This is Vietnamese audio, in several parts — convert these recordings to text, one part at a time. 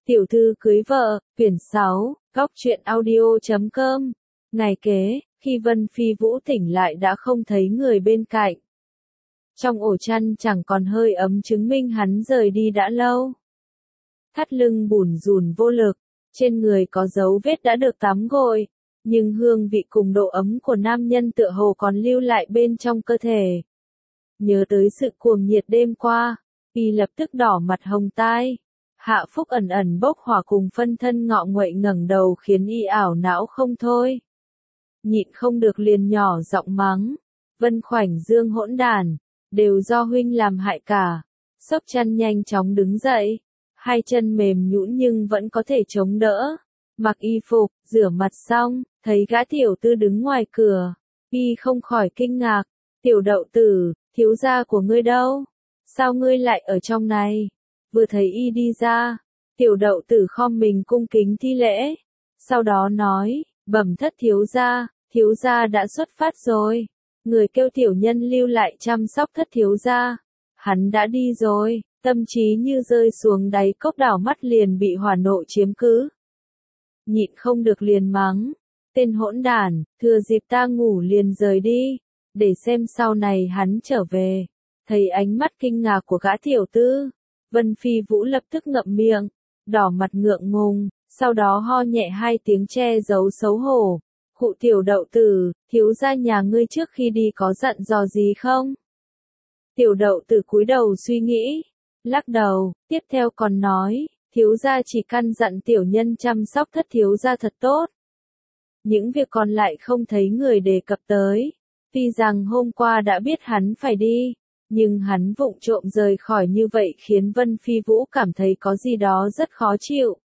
Tiểu thư cưới vợ, quyển 6, góc truyện audio.com. Ngày kế, khi Vân Phi Vũ tỉnh lại đã không thấy người bên cạnh. Trong ổ chăn chẳng còn hơi ấm chứng minh hắn rời đi đã lâu. Thắt lưng bủn rủn vô lực, trên người có dấu vết đã được tắm gội, nhưng hương vị cùng độ ấm của nam nhân tựa hồ còn lưu lại bên trong cơ thể. Nhớ tới sự cuồng nhiệt đêm qua, y lập tức đỏ mặt hồng tai. Hạ Phúc ẩn ẩn bốc hỏa cùng phân thân ngọ nguậy ngẩng đầu khiến y ảo não không thôi. Nhịn không được liền nhỏ giọng mắng. Vân Khoảnh Dương hỗn đản, đều do huynh làm hại cả. Sốc chăn nhanh chóng đứng dậy. Hai chân mềm nhũn nhưng vẫn có thể chống đỡ. Mặc y phục, rửa mặt xong, thấy gã tiểu tư đứng ngoài cửa. Y không khỏi kinh ngạc. Tiểu đậu tử, thiếu gia của ngươi đâu? Sao ngươi lại ở trong này? Vừa thấy y đi ra, tiểu đậu tử khom mình cung kính thi lễ. Sau đó nói, bẩm thất thiếu gia đã xuất phát rồi. Người kêu tiểu nhân lưu lại chăm sóc thất thiếu gia. Hắn đã đi rồi, tâm trí như rơi xuống đáy cốc đảo mắt liền bị hỏa nộ chiếm cứ. Nhịn không được liền mắng, tên hỗn đản, thừa dịp ta ngủ liền rời đi, để xem sau này hắn trở về. Thấy ánh mắt kinh ngạc của gã tiểu tư, Vân Phi Vũ lập tức ngậm miệng, đỏ mặt ngượng ngùng, sau đó ho nhẹ hai tiếng che giấu xấu hổ. Khụ tiểu đậu tử, thiếu gia nhà ngươi trước khi đi có dặn dò gì không? Tiểu đậu tử cúi đầu suy nghĩ, lắc đầu, tiếp theo còn nói, thiếu gia chỉ căn dặn tiểu nhân chăm sóc thất thiếu gia thật tốt. Những việc còn lại không thấy người đề cập tới. Tuy rằng hôm qua đã biết hắn phải đi, nhưng hắn vụng trộm rời khỏi như vậy khiến Vân Phi Vũ cảm thấy có gì đó rất khó chịu.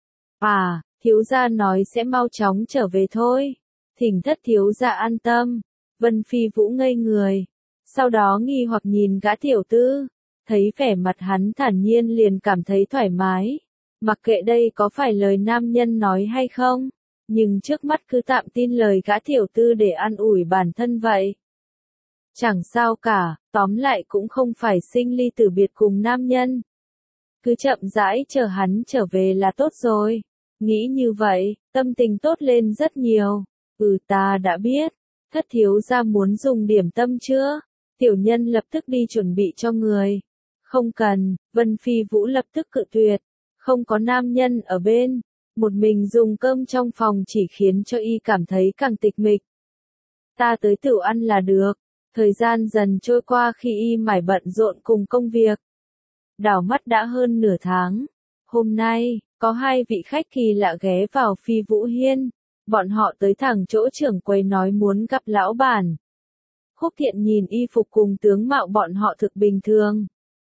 À, thiếu gia nói sẽ mau chóng trở về thôi. Thỉnh thất thiếu gia an tâm. Vân Phi Vũ ngây người. Sau đó nghi hoặc nhìn gã tiểu tư. Thấy vẻ mặt hắn thản nhiên liền cảm thấy thoải mái. Mặc kệ đây có phải lời nam nhân nói hay không. Nhưng trước mắt cứ tạm tin lời gã tiểu tư để an ủi bản thân vậy. Chẳng sao cả, tóm lại cũng không phải sinh ly tử biệt cùng nam nhân. Cứ chậm rãi chờ hắn trở về là tốt rồi. Nghĩ như vậy, tâm tình tốt lên rất nhiều. Ta đã biết. Thất thiếu gia muốn dùng điểm tâm chưa? Tiểu nhân lập tức đi chuẩn bị cho người. Không cần, Vân Phi Vũ lập tức cự tuyệt. Không có nam nhân ở bên. Một mình dùng cơm trong phòng chỉ khiến cho y cảm thấy càng tịch mịch. Ta tới tửu ăn là được. Thời gian dần trôi qua khi y mải bận rộn cùng công việc. Đảo mắt đã hơn nửa tháng. Hôm nay, có hai vị khách kỳ lạ ghé vào Phi Vũ Hiên. Bọn họ tới thẳng chỗ trưởng quầy nói muốn gặp lão bản. Khúc Thiện nhìn y phục cùng tướng mạo bọn họ thực bình thường.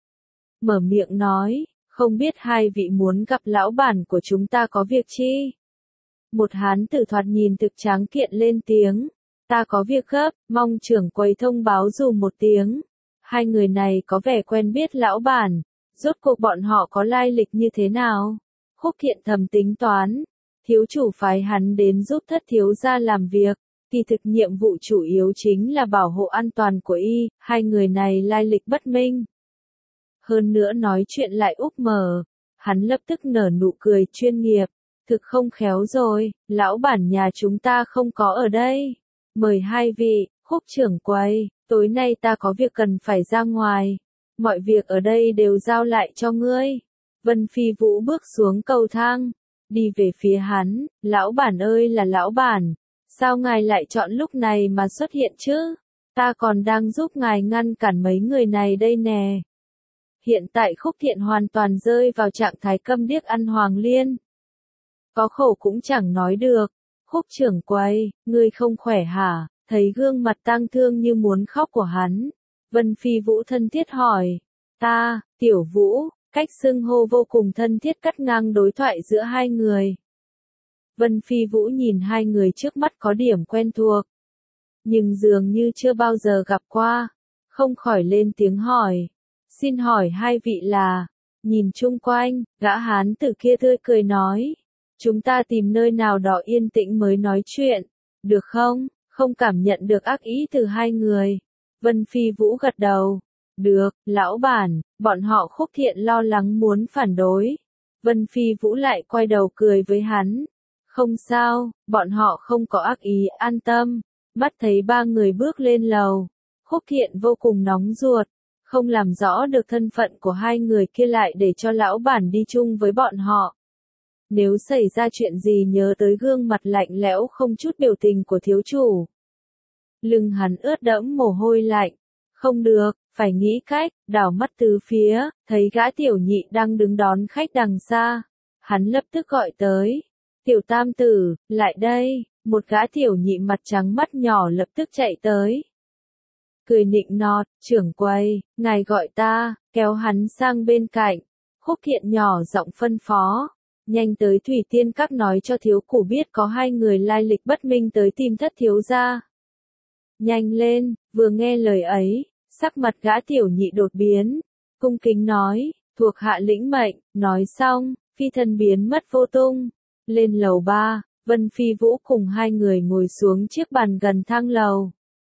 Mở miệng nói, không biết hai vị muốn gặp lão bản của chúng ta có việc chi? Một hán tử thoạt nhìn thực tráng kiện lên tiếng. Ta có việc gấp, mong trưởng quầy thông báo dùm một tiếng. Hai người này có vẻ quen biết lão bản. Rốt cuộc bọn họ có lai lịch như thế nào? Khúc Thiện thầm tính toán. Thiếu chủ phái hắn đến giúp thất thiếu gia làm việc. Kỳ thực nhiệm vụ chủ yếu chính là bảo hộ an toàn của y. Hai người này lai lịch bất minh. Hơn nữa nói chuyện lại úp mở. Hắn lập tức nở nụ cười chuyên nghiệp. Thực không khéo rồi, lão bản nhà chúng ta không có ở đây. Mời hai vị, Khúc trưởng quầy, tối nay ta có việc cần phải ra ngoài. Mọi việc ở đây đều giao lại cho ngươi. Vân Phi Vũ bước xuống cầu thang, đi về phía hắn, lão bản ơi là lão bản, sao ngài lại chọn lúc này mà xuất hiện chứ? Ta còn đang giúp ngài ngăn cản mấy người này đây nè. Hiện tại Khúc Thiện hoàn toàn rơi vào trạng thái câm điếc ăn hoàng liên. Có khổ cũng chẳng nói được. Khúc trưởng quầy, ngươi không khỏe hả? Thấy gương mặt tang thương như muốn khóc của hắn. Vân Phi Vũ thân thiết hỏi. Ta, Tiểu Vũ, cách xưng hô vô cùng thân thiết cắt ngang đối thoại giữa hai người. Vân Phi Vũ nhìn hai người trước mắt có điểm quen thuộc. Nhưng dường như chưa bao giờ gặp qua. Không khỏi lên tiếng hỏi. Xin hỏi hai vị là... Nhìn chung quanh, gã hán tử kia tươi cười nói. Chúng ta tìm nơi nào đó yên tĩnh mới nói chuyện. Được không? Không cảm nhận được ác ý từ hai người. Vân Phi Vũ gật đầu. Được, lão bản, bọn họ Khúc Thiện lo lắng muốn phản đối. Vân Phi Vũ lại quay đầu cười với hắn. Không sao, bọn họ không có ác ý, an tâm. Mắt thấy ba người bước lên lầu. Khúc Thiện vô cùng nóng ruột. Không làm rõ được thân phận của hai người kia lại để cho lão bản đi chung với bọn họ. Nếu xảy ra chuyện gì nhớ tới gương mặt lạnh lẽo không chút biểu tình của thiếu chủ. Lưng hắn ướt đẫm mồ hôi lạnh. Không được, phải nghĩ cách, đảo mắt tứ phía, thấy gã tiểu nhị đang đứng đón khách đằng xa. Hắn lập tức gọi tới. Tiểu tam tử, lại đây, một gã tiểu nhị mặt trắng mắt nhỏ lập tức chạy tới. Cười nịnh nọt, trưởng quầy, ngài gọi ta, kéo hắn sang bên cạnh. Khúc Thiện nhỏ giọng phân phó. Nhanh tới Thủy Tiên Các nói cho thiếu chủ biết có hai người lai lịch bất minh tới tìm thất thiếu gia. Nhanh lên, vừa nghe lời ấy, sắc mặt gã tiểu nhị đột biến. Cung kính nói, thuộc hạ lĩnh mệnh, nói xong, phi thân biến mất vô tung. Lên lầu 3, Vân Phi Vũ cùng hai người ngồi xuống chiếc bàn gần thang lầu.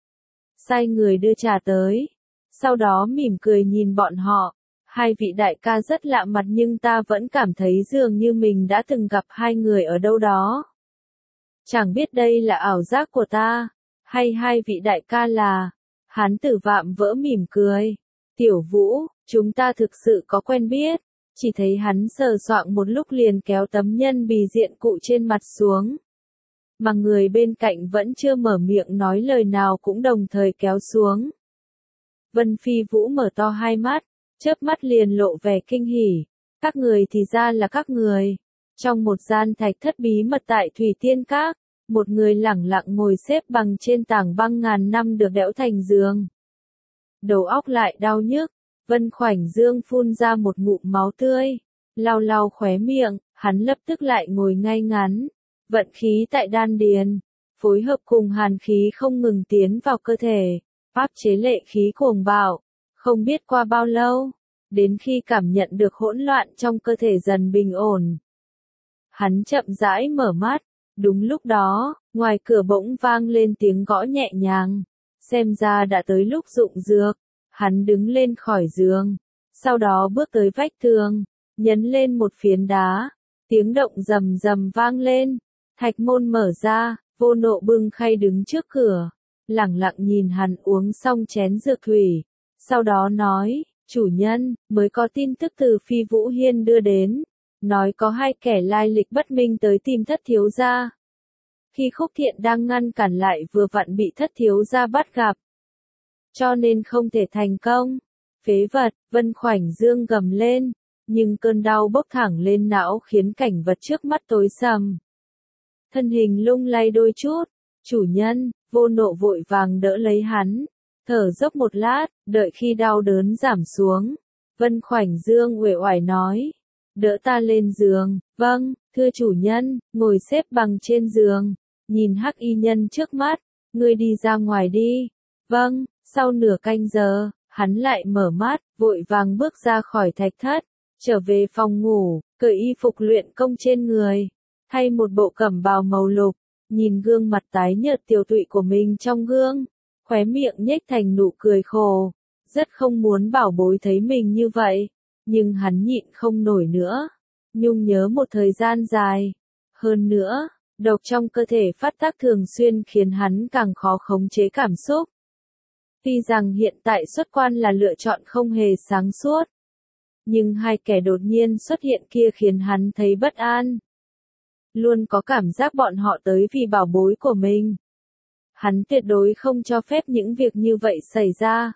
Sai người đưa trà tới. Sau đó mỉm cười nhìn bọn họ. Hai vị đại ca rất lạ mặt nhưng ta vẫn cảm thấy dường như mình đã từng gặp hai người ở đâu đó. Chẳng biết đây là ảo giác của ta, hay hai vị đại ca là... Hán Tử Vạm Vỡ mỉm cười. Tiểu Vũ, chúng ta thực sự có quen biết. Chỉ thấy hắn sờ soạng một lúc liền kéo tấm nhân bì diện cụ trên mặt xuống. Mà người bên cạnh vẫn chưa mở miệng nói lời nào cũng đồng thời kéo xuống. Vân Phi Vũ mở to hai mắt, chớp mắt liền lộ vẻ kinh hỉ. Các người thì ra là các người. Trong một gian thạch thất bí mật tại Thủy Tiên Các, một người lẳng lặng ngồi xếp bằng trên tảng băng ngàn năm được đẽo thành giường. Đầu óc lại đau nhức, Vân Khoảnh Dương phun ra một ngụm máu tươi, lau lau khóe miệng, hắn lập tức lại ngồi ngay ngắn, vận khí tại đan điền, phối hợp cùng hàn khí không ngừng tiến vào cơ thể, áp chế lệ khí cuồng bạo. Không biết qua bao lâu, đến khi cảm nhận được hỗn loạn trong cơ thể dần bình ổn, hắn chậm rãi mở mắt. Đúng lúc đó, ngoài cửa bỗng vang lên tiếng gõ nhẹ nhàng, xem ra đã tới lúc dụng dược. Hắn đứng lên khỏi giường, sau đó bước tới vách tường, nhấn lên một phiến đá, tiếng động rầm rầm vang lên, thạch môn mở ra, Vô Nộ bưng khay đứng trước cửa, lẳng lặng nhìn hắn uống xong chén dược thủy, sau đó nói, chủ nhân, mới có tin tức từ Phi Vũ Hiên đưa đến, nói có hai kẻ lai lịch bất minh tới tìm thất thiếu gia. Khi Khúc Thiện đang ngăn cản lại vừa vặn bị thất thiếu gia bắt gặp, cho nên không thể thành công. Phế vật, Vân Khoảnh Dương gầm lên, nhưng cơn đau bốc thẳng lên não khiến cảnh vật trước mắt tối sầm. Thân hình lung lay đôi chút, chủ nhân, Vô Nộ vội vàng đỡ lấy hắn, thở dốc một lát, đợi khi đau đớn giảm xuống. Vân Khoảnh Dương uể oải nói, đỡ ta lên giường, vâng, thưa chủ nhân, ngồi xếp bằng trên giường, nhìn hắc y nhân trước mắt, ngươi đi ra ngoài đi. Vâng. Sau nửa canh giờ, hắn lại mở mắt, vội vàng bước ra khỏi thạch thất, trở về phòng ngủ, cởi y phục luyện công trên người, thay một bộ cẩm bào màu lục, nhìn gương mặt tái nhợt tiều tụy của mình trong gương, khóe miệng nhếch thành nụ cười khổ, rất không muốn bảo bối thấy mình như vậy, nhưng hắn nhịn không nổi nữa, nhung nhớ một thời gian dài. Hơn nữa, độc trong cơ thể phát tác thường xuyên khiến hắn càng khó khống chế cảm xúc. Tuy rằng hiện tại xuất quan là lựa chọn không hề sáng suốt, nhưng hai kẻ đột nhiên xuất hiện kia khiến hắn thấy bất an. Luôn có cảm giác bọn họ tới vì bảo bối của mình. Hắn tuyệt đối không cho phép những việc như vậy xảy ra.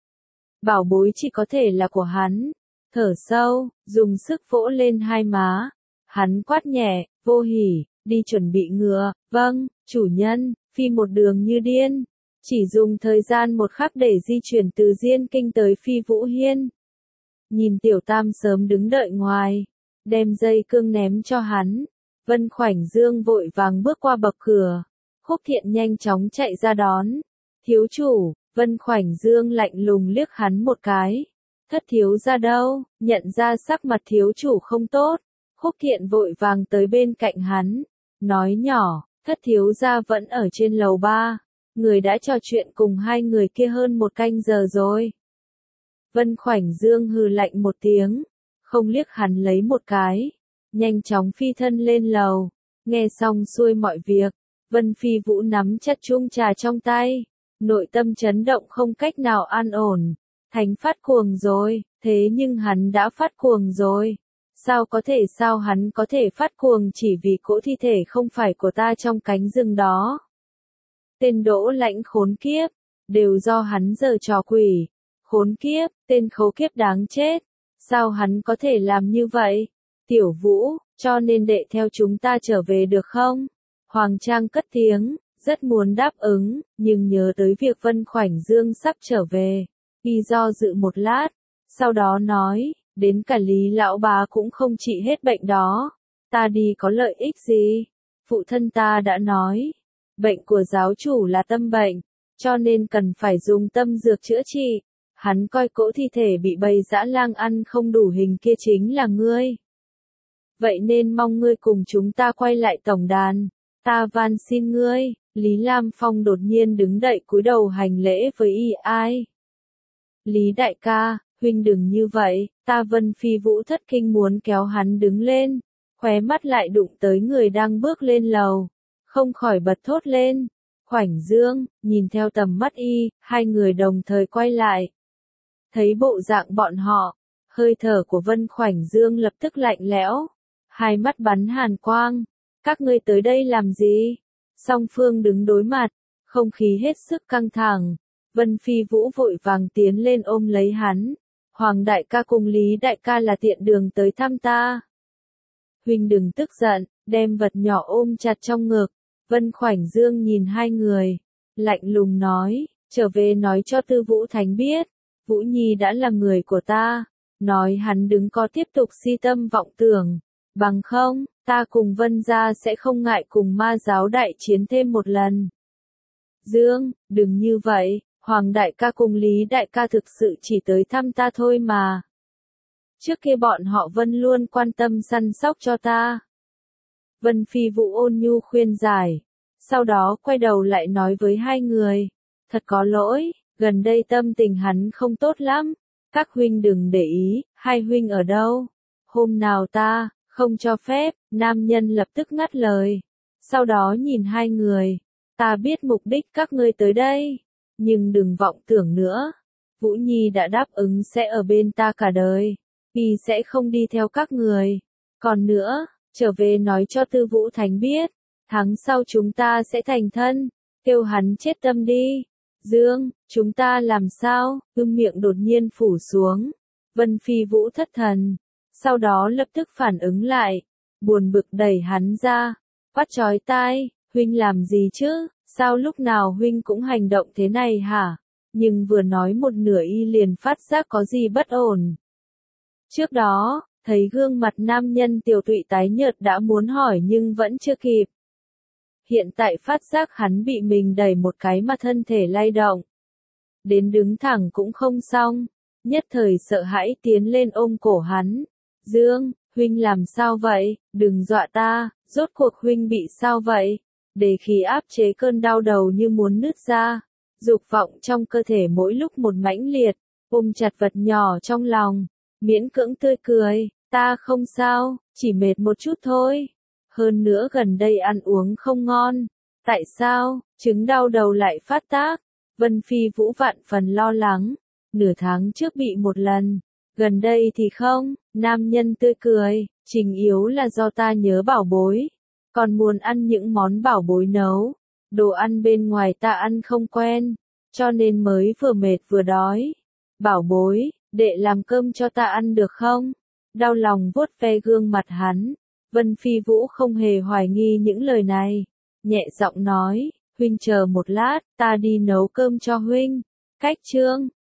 Bảo bối chỉ có thể là của hắn. Thở sâu, dùng sức vỗ lên hai má. Hắn quát nhẹ, Vô Hỉ, đi chuẩn bị ngựa. Vâng, chủ nhân, phi một đường như điên. Chỉ dùng thời gian một khắc để di chuyển từ Diên Kinh tới Phi Vũ Hiên. Nhìn Tiểu Tam sớm đứng đợi ngoài, đem dây cương ném cho hắn. Vân Khoảnh Dương vội vàng bước qua bậc cửa. Khúc Thiện nhanh chóng chạy ra đón. Thiếu chủ, Vân Khoảnh Dương lạnh lùng liếc hắn một cái. Thất thiếu ra đâu, nhận ra sắc mặt thiếu chủ không tốt. Khúc Thiện vội vàng tới bên cạnh hắn, nói nhỏ, thất thiếu ra vẫn ở trên lầu 3. Người đã trò chuyện cùng hai người kia hơn một canh giờ rồi. Vân Khoảnh Dương hừ lạnh một tiếng, không liếc hắn lấy một cái, nhanh chóng phi thân lên lầu. Nghe xong xuôi mọi việc, Vân Phi Vũ nắm chặt chung trà trong tay, nội tâm chấn động không cách nào an ổn. Thánh phát cuồng rồi, thế nhưng hắn đã phát cuồng rồi. Sao hắn có thể phát cuồng chỉ vì cỗ thi thể không phải của ta trong cánh rừng đó? Tên Đỗ Lãnh khốn kiếp, đều do hắn giở trò quỷ. Khốn kiếp, tên khấu kiếp đáng chết. Sao hắn có thể làm như vậy? Tiểu Vũ, cho nên đệ theo chúng ta trở về được không? Hoàng Trang cất tiếng, rất muốn đáp ứng, nhưng nhớ tới việc Vân Khoảnh Dương sắp trở về. Y do dự một lát, sau đó nói, đến cả Lý lão bá cũng không trị hết bệnh đó. Ta đi có lợi ích gì? Phụ thân ta đã nói, bệnh của giáo chủ là tâm bệnh, cho nên cần phải dùng tâm dược chữa trị. Hắn coi cỗ thi thể bị bầy dã lang ăn không đủ hình kia chính là ngươi. Vậy nên mong ngươi cùng chúng ta quay lại tổng đàn. Ta van xin ngươi. Lý Lam Phong đột nhiên đứng dậy cúi đầu hành lễ với y ai. Lý đại ca, huynh đừng như vậy. Ta Vân Phi Vũ thất kinh muốn kéo hắn đứng lên, khóe mắt lại đụng tới người đang bước lên lầu, không khỏi bật thốt lên. Khoảnh Dương, nhìn theo tầm mắt y, hai người đồng thời quay lại. Thấy bộ dạng bọn họ, hơi thở của Vân Khoảnh Dương lập tức lạnh lẽo, hai mắt bắn hàn quang. Các ngươi tới đây làm gì? Song phương đứng đối mặt, không khí hết sức căng thẳng. Vân Phi Vũ vội vàng tiến lên ôm lấy hắn. Hoàng đại ca cùng Lý đại ca là tiện đường tới thăm ta. Huynh đừng tức giận, đem vật nhỏ ôm chặt trong ngực. Vân Khoảnh Dương nhìn hai người, lạnh lùng nói, trở về nói cho Tư Vũ Thánh biết, Vũ Nhi đã là người của ta, nói hắn đừng có tiếp tục si tâm vọng tưởng, bằng không, ta cùng Vân gia sẽ không ngại cùng ma giáo đại chiến thêm một lần. Dương, đừng như vậy, Hoàng đại ca cùng Lý đại ca thực sự chỉ tới thăm ta thôi mà. Trước kia bọn họ Vân luôn quan tâm săn sóc cho ta. Vân Phi Vũ ôn nhu khuyên giải, sau đó quay đầu lại nói với hai người, thật có lỗi, gần đây tâm tình hắn không tốt lắm, các huynh đừng để ý, hai huynh ở đâu? Hôm nào ta, không cho phép, nam nhân lập tức ngắt lời, sau đó nhìn hai người, ta biết mục đích các ngươi tới đây, nhưng đừng vọng tưởng nữa, Vũ Nhi đã đáp ứng sẽ ở bên ta cả đời, y sẽ không đi theo các người, còn nữa, trở về nói cho Tư Vũ Thánh biết, tháng sau chúng ta sẽ thành thân, kêu hắn chết tâm đi. Dương, chúng ta làm sao? Miệng đột nhiên phủ xuống. Vân Phi Vũ thất thần, sau đó lập tức phản ứng lại, buồn bực đẩy hắn ra, quát chói tai, huynh làm gì chứ? Sao lúc nào huynh cũng hành động thế này hả? Nhưng vừa nói một nửa y liền phát giác có gì bất ổn. Trước đó, thấy gương mặt nam nhân tiều tụy tái nhợt đã muốn hỏi nhưng vẫn chưa kịp. Hiện tại phát giác hắn bị mình đẩy một cái mà thân thể lay động. Đến đứng thẳng cũng không xong, nhất thời sợ hãi tiến lên ôm cổ hắn. Dương, huynh làm sao vậy, đừng dọa ta, rốt cuộc huynh bị sao vậy? Để khí áp chế cơn đau đầu như muốn nứt ra, dục vọng trong cơ thể mỗi lúc một mãnh liệt, ôm chặt vật nhỏ trong lòng, miễn cưỡng tươi cười, ta không sao, chỉ mệt một chút thôi. Hơn nữa gần đây ăn uống không ngon. Tại sao, chứng đau đầu lại phát tác? Vân Phi Vũ vạn phần lo lắng. Nửa tháng trước bị một lần. Gần đây thì không, nam nhân tươi cười. Trình yếu là do ta nhớ bảo bối. Còn muốn ăn những món bảo bối nấu. Đồ ăn bên ngoài ta ăn không quen. Cho nên mới vừa mệt vừa đói. Bảo bối, đệ làm cơm cho ta ăn được không? Đau lòng vuốt ve gương mặt hắn. Vân Phi Vũ không hề hoài nghi những lời này, nhẹ giọng nói, huynh chờ một lát, ta đi nấu cơm cho huynh. Cách chương